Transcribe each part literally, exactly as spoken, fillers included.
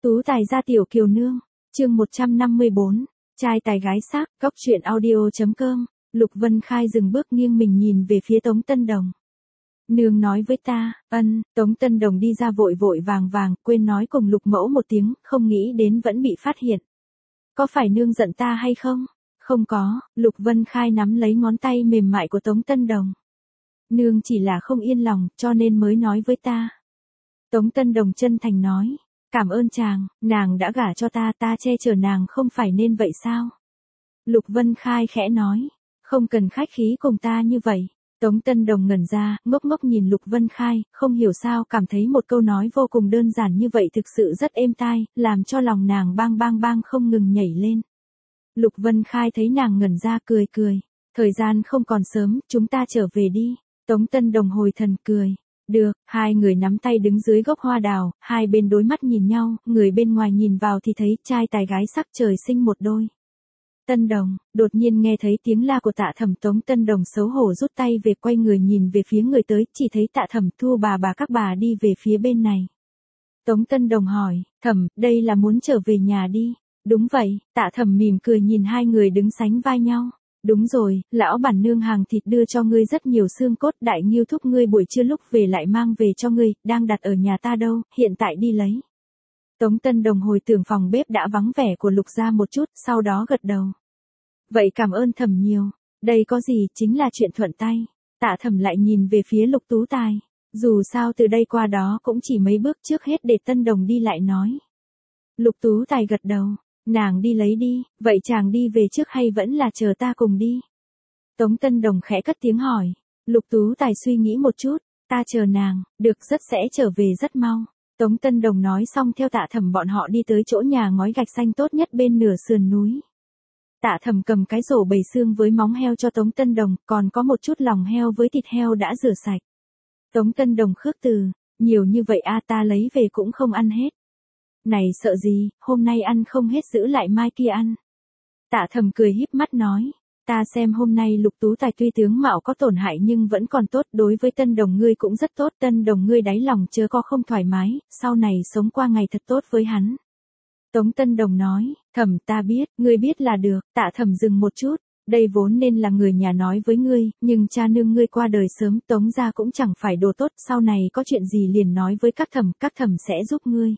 Tú Tài gia tiểu kiều nương, chương một trăm năm mươi bốn, trai tài gái sắc, góc truyện audio.com, Lục Vân Khai dừng bước nghiêng mình nhìn về phía Tống Tân Đồng. Nương nói với ta, ân, Tống Tân Đồng đi ra vội vội vàng vàng, quên nói cùng Lục Mẫu một tiếng, không nghĩ đến vẫn bị phát hiện. Có phải nương giận ta hay không? Không có, Lục Vân Khai nắm lấy ngón tay mềm mại của Tống Tân Đồng. Nương chỉ là không yên lòng, cho nên mới nói với ta. Tống Tân Đồng chân thành nói. Cảm ơn chàng, nàng đã gả cho ta, ta che chở nàng không phải nên vậy sao? Lục Vân Khai khẽ nói, không cần khách khí cùng ta như vậy. Tống Tân Đồng ngẩn ra, ngốc ngốc nhìn Lục Vân Khai, không hiểu sao cảm thấy một câu nói vô cùng đơn giản như vậy thực sự rất êm tai, làm cho lòng nàng bang bang bang không ngừng nhảy lên. Lục Vân Khai thấy nàng ngẩn ra cười cười, thời gian không còn sớm, chúng ta trở về đi. Tống Tân Đồng hồi thần cười. Được, hai người nắm tay đứng dưới gốc hoa đào, hai bên đối mắt nhìn nhau, người bên ngoài nhìn vào thì thấy trai tài gái sắc trời sinh một đôi. Tân Đồng, đột nhiên nghe thấy tiếng la của Tạ Thẩm. Tống Tân Đồng xấu hổ rút tay về, quay người nhìn về phía người tới, chỉ thấy Tạ Thẩm Thu bà bà các bà đi về phía bên này. Tống Tân Đồng hỏi, Thẩm, đây là muốn trở về nhà đi. Đúng vậy, Tạ Thẩm mỉm cười nhìn hai người đứng sánh vai nhau. Đúng rồi, lão bản nương hàng thịt đưa cho ngươi rất nhiều xương cốt, đại nghiêu thúc ngươi buổi trưa lúc về lại mang về cho ngươi, đang đặt ở nhà ta đâu, hiện tại đi lấy. Tống Tân Đồng hồi tưởng phòng bếp đã vắng vẻ của Lục gia một chút, sau đó gật đầu. Vậy cảm ơn Thẩm nhiều, đây có gì, chính là chuyện thuận tay. Tạ Thẩm lại nhìn về phía Lục Tú Tài, dù sao từ đây qua đó cũng chỉ mấy bước trước hết để Tân Đồng đi lại nói. Lục Tú Tài gật đầu. Nàng đi lấy đi, vậy chàng đi về trước hay vẫn là chờ ta cùng đi? Tống Tân Đồng khẽ cất tiếng hỏi. Lục Tú Tài suy nghĩ một chút, ta chờ nàng, được, rất sẽ trở về rất mau. Tống Tân Đồng nói xong theo Tạ Thẩm bọn họ đi tới chỗ nhà ngói gạch xanh tốt nhất bên nửa sườn núi. Tạ Thẩm cầm cái rổ bầy xương với móng heo cho Tống Tân Đồng, còn có một chút lòng heo với thịt heo đã rửa sạch. Tống Tân Đồng khước từ, nhiều như vậy a ta lấy về cũng không ăn hết. Này sợ gì, hôm nay ăn không hết giữ lại mai kia ăn. Tạ Thẩm cười híp mắt nói, ta xem hôm nay Lục Tú Tài tuy tướng mạo có tổn hại nhưng vẫn còn tốt, đối với Tân Đồng ngươi cũng rất tốt, Tân Đồng ngươi đáy lòng chớ có không thoải mái, sau này sống qua ngày thật tốt với hắn. Tống Tân Đồng nói, Thẩm ta biết, ngươi biết là được. Tạ Thẩm dừng một chút, đây vốn nên là người nhà nói với ngươi, nhưng cha nương ngươi qua đời sớm, Tống gia cũng chẳng phải đồ tốt, sau này có chuyện gì liền nói với các thẩm, các thẩm sẽ giúp ngươi.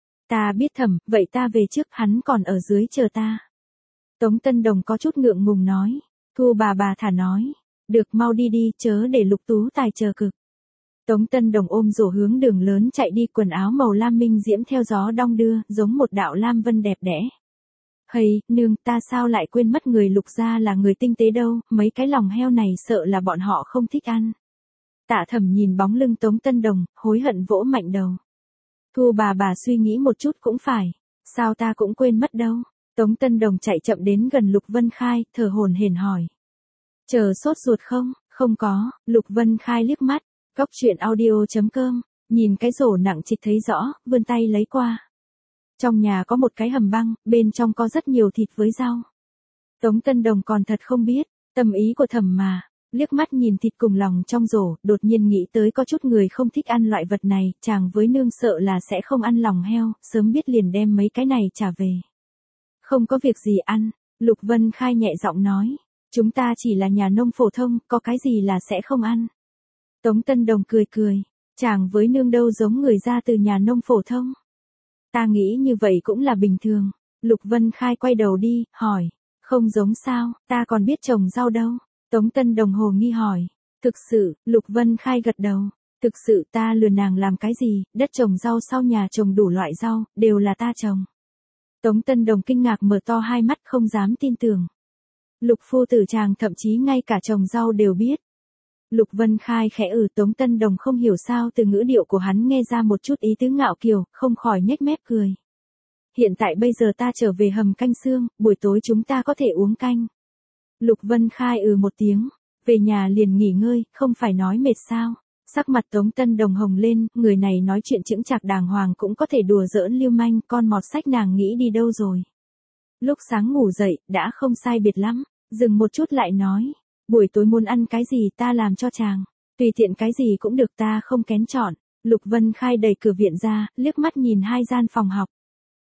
Ta biết Thẩm, vậy ta về trước, hắn còn ở dưới chờ ta. Tống Tân Đồng có chút ngượng ngùng nói. Thu bà bà thả nói. Được, mau đi đi, chớ để Lục Tú Tài chờ cực. Tống Tân Đồng ôm rổ hướng đường lớn chạy đi, quần áo màu lam minh diễm theo gió đong đưa, giống một đạo lam vân đẹp đẽ. Hây, nương, ta sao lại quên mất người Lục gia là người tinh tế đâu, mấy cái lòng heo này sợ là bọn họ không thích ăn. Tạ Thẩm nhìn bóng lưng Tống Tân Đồng, hối hận vỗ mạnh đầu. Thu bà bà suy nghĩ một chút cũng phải, sao ta cũng quên mất đâu. Tống Tân Đồng chạy chậm đến gần Lục Vân Khai, thở hổn hển hỏi. Chờ sốt ruột không? Không có. Lục Vân Khai liếc mắt, góc truyện audio.com, nhìn cái rổ nặng trịch thấy rõ, vươn tay lấy qua. Trong nhà có một cái hầm băng, bên trong có rất nhiều thịt với rau. Tống Tân Đồng còn thật không biết, tâm ý của Thẩm mà. Liếc mắt nhìn thịt cùng lòng trong rổ, đột nhiên nghĩ tới có chút người không thích ăn loại vật này, chàng với nương sợ là sẽ không ăn lòng heo, sớm biết liền đem mấy cái này trả về. Không có việc gì ăn, Lục Vân Khai nhẹ giọng nói, chúng ta chỉ là nhà nông phổ thông, có cái gì là sẽ không ăn. Tống Tân Đồng cười cười, chàng với nương đâu giống người ra từ nhà nông phổ thông. Ta nghĩ như vậy cũng là bình thường. Lục Vân Khai quay đầu đi, hỏi, không giống sao, ta còn biết trồng rau đâu. Tống Tân Đồng hồ nghi hỏi. Thực sự, Lục Vân Khai gật đầu. Thực sự ta lừa nàng làm cái gì, đất trồng rau sau nhà trồng đủ loại rau, đều là ta trồng. Tống Tân Đồng kinh ngạc mở to hai mắt không dám tin tưởng. Lục phu tử chàng thậm chí ngay cả trồng rau đều biết. Lục Vân Khai khẽ ừ. Tống Tân Đồng không hiểu sao từ ngữ điệu của hắn nghe ra một chút ý tứ ngạo kiều, không khỏi nhếch mép cười. Hiện tại bây giờ ta trở về hầm canh xương, buổi tối chúng ta có thể uống canh. Lục Vân Khai ừ một tiếng, về nhà liền nghỉ ngơi, không phải nói mệt sao. Sắc mặt Tống Tân Đồng hồng lên, người này nói chuyện chững chạc đàng hoàng cũng có thể đùa giỡn lưu manh, con mọt sách nàng nghĩ đi đâu rồi. Lúc sáng ngủ dậy, đã không sai biệt lắm, dừng một chút lại nói, buổi tối muốn ăn cái gì ta làm cho chàng, tùy tiện cái gì cũng được ta không kén chọn. Lục Vân Khai đẩy cửa viện ra, liếc mắt nhìn hai gian phòng học.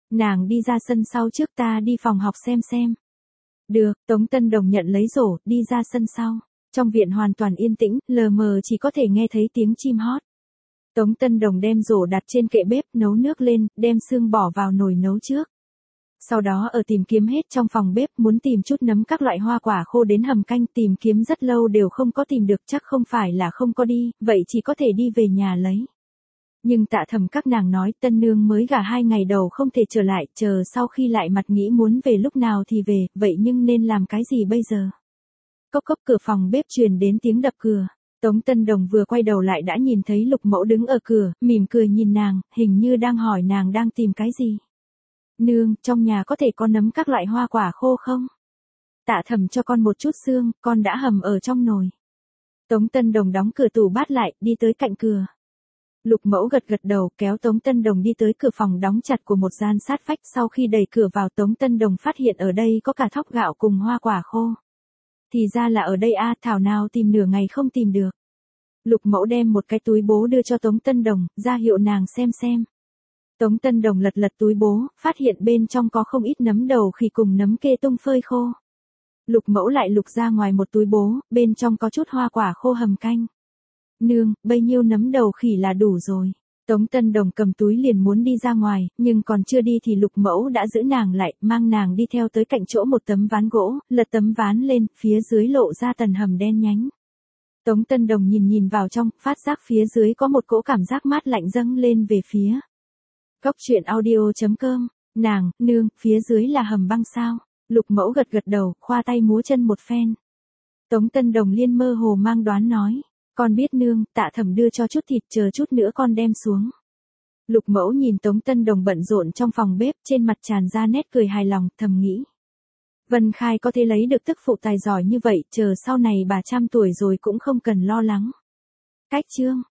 Nàng đi ra sân sau trước, ta đi phòng học xem xem. Được, Tống Tân Đồng nhận lấy rổ, đi ra sân sau. Trong viện hoàn toàn yên tĩnh, lờ mờ chỉ có thể nghe thấy tiếng chim hót. Tống Tân Đồng đem rổ đặt trên kệ bếp, nấu nước lên, đem xương bỏ vào nồi nấu trước. Sau đó ở tìm kiếm hết trong phòng bếp, muốn tìm chút nấm các loại hoa quả khô đến hầm canh, tìm kiếm rất lâu đều không có tìm được, chắc không phải là không có đi, vậy chỉ có thể đi về nhà lấy. Nhưng Tạ Thẩm các nàng nói tân nương mới gả hai ngày đầu không thể trở lại, chờ sau khi lại mặt nghĩ muốn về lúc nào thì về, vậy nhưng nên làm cái gì bây giờ? Cốc cốc, cửa phòng bếp truyền đến tiếng đập cửa. Tống Tân Đồng vừa quay đầu lại đã nhìn thấy Lục Mẫu đứng ở cửa, mỉm cười nhìn nàng, hình như đang hỏi nàng đang tìm cái gì. Nương, trong nhà có thể có nấm các loại hoa quả khô không? Tạ Thẩm cho con một chút xương, con đã hầm ở trong nồi. Tống Tân Đồng đóng cửa tủ bát lại, đi tới cạnh cửa. Lục Mẫu gật gật đầu, kéo Tống Tân Đồng đi tới cửa phòng đóng chặt của một gian sát vách, sau khi đẩy cửa vào Tống Tân Đồng phát hiện ở đây có cả thóc gạo cùng hoa quả khô. Thì ra là ở đây a, thảo nào tìm nửa ngày không tìm được. Lục Mẫu đem một cái túi bố đưa cho Tống Tân Đồng, ra hiệu nàng xem xem. Tống Tân Đồng lật lật túi bố, phát hiện bên trong có không ít nấm đầu khỉ cùng nấm kê tung phơi khô. Lục Mẫu lại lục ra ngoài một túi bố, bên trong có chút hoa quả khô hầm canh. Nương, bấy nhiêu nấm đầu khỉ là đủ rồi. Tống Tân Đồng cầm túi liền muốn đi ra ngoài, nhưng còn chưa đi thì Lục Mẫu đã giữ nàng lại, mang nàng đi theo tới cạnh chỗ một tấm ván gỗ, lật tấm ván lên, phía dưới lộ ra tầng hầm đen nhánh. Tống Tân Đồng nhìn nhìn vào trong, phát giác phía dưới có một cỗ cảm giác mát lạnh dâng lên về phía. Cốc truyện audio chấm com, nàng, nương, phía dưới là hầm băng sao? Lục Mẫu gật gật đầu, khoa tay múa chân một phen. Tống Tân Đồng liên mơ hồ mang đoán nói. Con biết nương, Tạ Thẩm đưa cho chút thịt, chờ chút nữa con đem xuống. Lục Mẫu nhìn Tống Tân Đồng bận rộn trong phòng bếp, trên mặt tràn ra nét cười hài lòng, thầm nghĩ. Vân Khai có thể lấy được tức phụ tài giỏi như vậy, chờ sau này bà trăm tuổi rồi cũng không cần lo lắng. Cách chương.